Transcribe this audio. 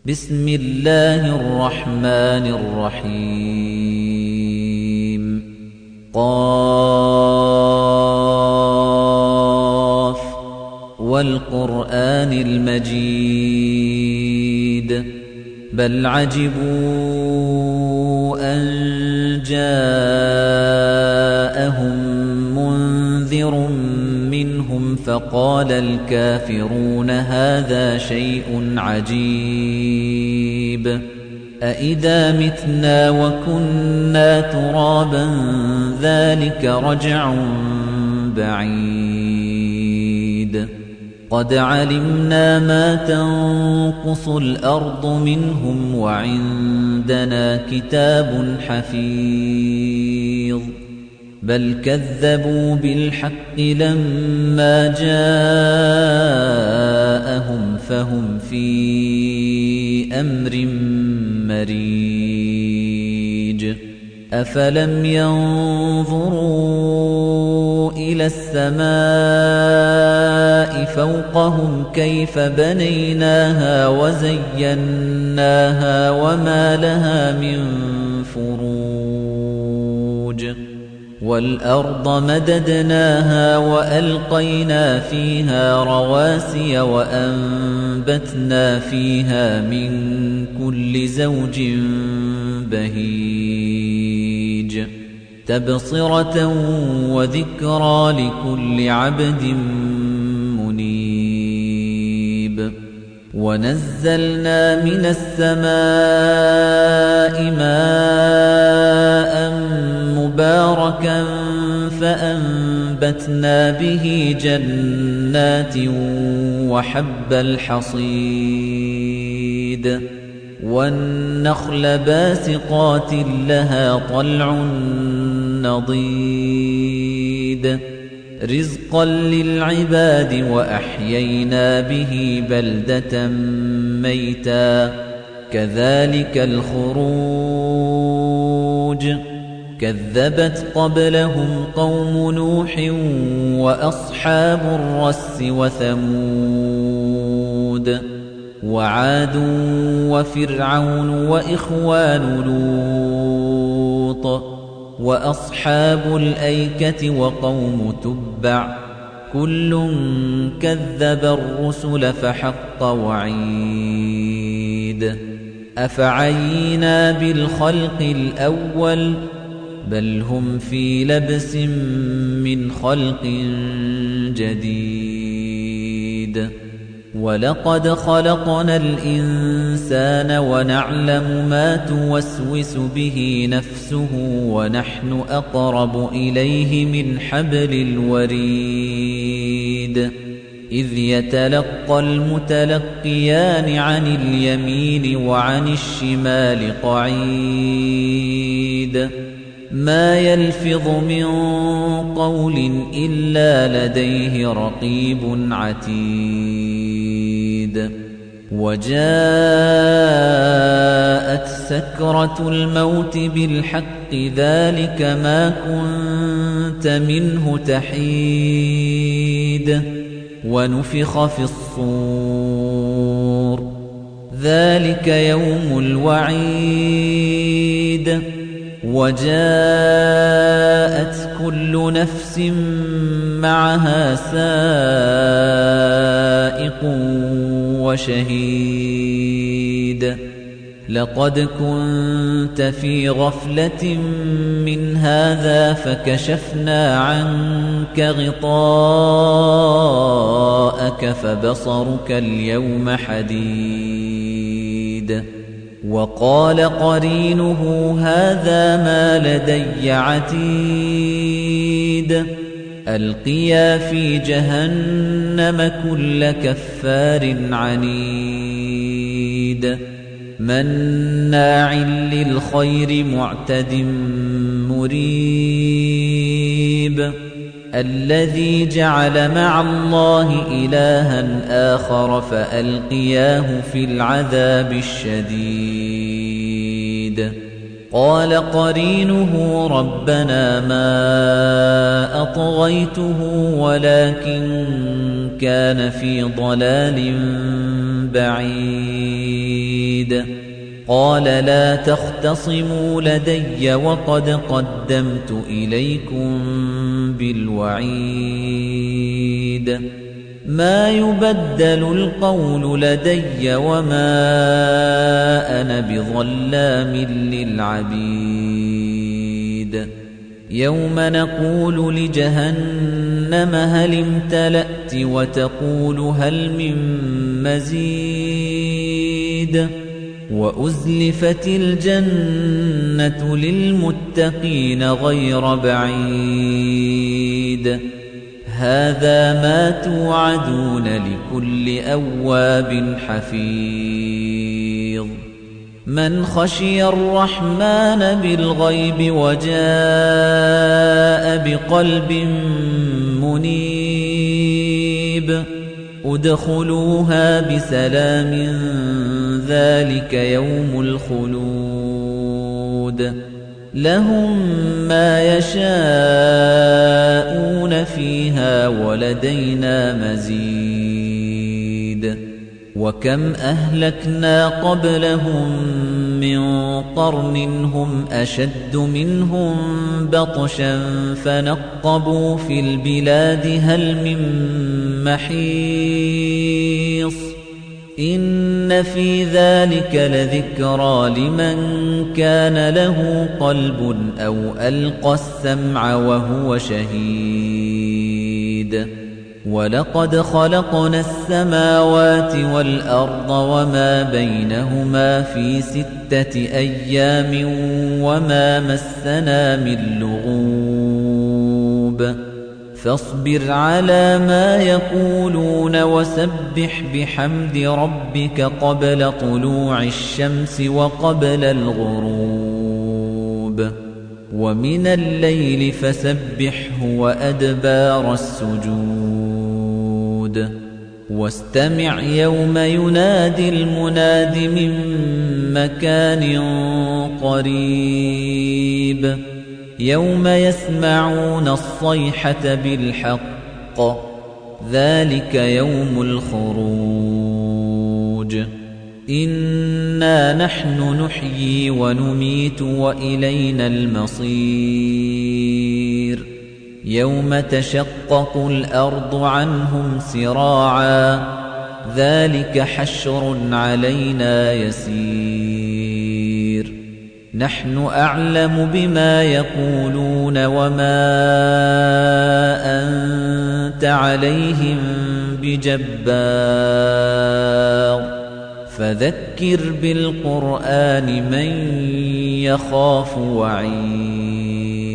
بسم الله الرحمن الرحيم قاف والقرآن المجيد بل عجبوا أن جاءهم منذر منهم فقال الكافرون هذا شيء عجيب أإذا متنا وكنا ترابا ذلك رجع بعيد قد علمنا ما تنقص الأرض منهم وعندنا كتاب حفيظ بل كذبوا بالحق لما جاءهم فهم في أمر مريج أفلم ينظروا إلى السماء فوقهم كيف بنيناها وزيناها وما لها من فروج والأرض مددناها وألقينا فيها رواسي وأنبتنا فيها من كل زوج بهيج تبصرة وذكرى لكل عبد منيب ونزلنا من السماء ماء مباركا فأنبتنا به جنات وحب الحصيد والنخل باسقات لها طلع نضيد رزقا للعباد وأحيينا به بلدة ميتا كذلك الخروج كذبت قبلهم قوم نوح وأصحاب الرس وثمود وعاد وفرعون وإخوان لوط وأصحاب الأيكة وقوم تبع كل كذب الرسل فحق وعيد أفعينا بالخلق الأول بل هم في لبس من خلق جديد ولقد خلقنا الإنسان ونعلم ما توسوس به نفسه ونحن أقرب إليه من حبل الوريد إذ يتلقى المتلقيان عن اليمين وعن الشمال قعيد ما يلفظ من قول إلا لديه رقيب عتيد وجاءت سكرة الموت بالحق ذلك ما كنت منه تحيد ونفخ في الصور ذلك يوم الوعيد وجاءت كل نفس معها سائق وشهيد لقد كنت في غفلة من هذا فكشفنا عنك غطاءك فبصرك اليوم حديد وقال قرينه هذا ما لدي عتيد ألقيا في جهنم كل كفار عنيد مناع للخير معتد مريب الذي جعل مع الله إلها آخر فألقياه في العذاب الشديد قال قرينه ربنا ما أطغيته ولكن كان في ضلال بعيد شديد قال لا تختصموا لدي وقد قدمت إليكم بالوعيد ما يبدل القول لدي وما أنا بظلام للعبيد يوم نقول لجهنم هل امتلأت وتقول هل من مزيد وأزلفت الجنة للمتقين غير بعيد هذا ما توعدون لكل أواب حفيظ من خشي الرحمن بالغيب وجاء بقلب منيب ادخلوها بسلام ذلك يوم الخلود لهم ما يشاءون فيها ولدينا مزيد وكم أهلكنا قبلهم من قرن هم أشد منهم بطشا فنقبوا في البلاد هل من محيص إن في ذلك لذكرى لمن كان له قلب أو ألقى السمع وهو شهيد ولقد خلقنا السماوات والأرض وما بينهما في 6 أيام وما مسنا من لغوب فاصبر على ما يقولون وسبح بحمد ربك قبل طلوع الشمس وقبل الغروب ومن الليل فسبحه وأدبار السجود واستمع يوم ينادي المناد من مكان قريب يوم يسمعون الصيحة بالحق ذلك يوم الخروج إنا نحن نحيي ونميت وإلينا المصير يوم تشقق الأرض عنهم سراعا ذلك حشر علينا يسير نحن أعلم بما يقولون وما أنت عليهم بجبار فذكر بالقرآن من يخاف وعيد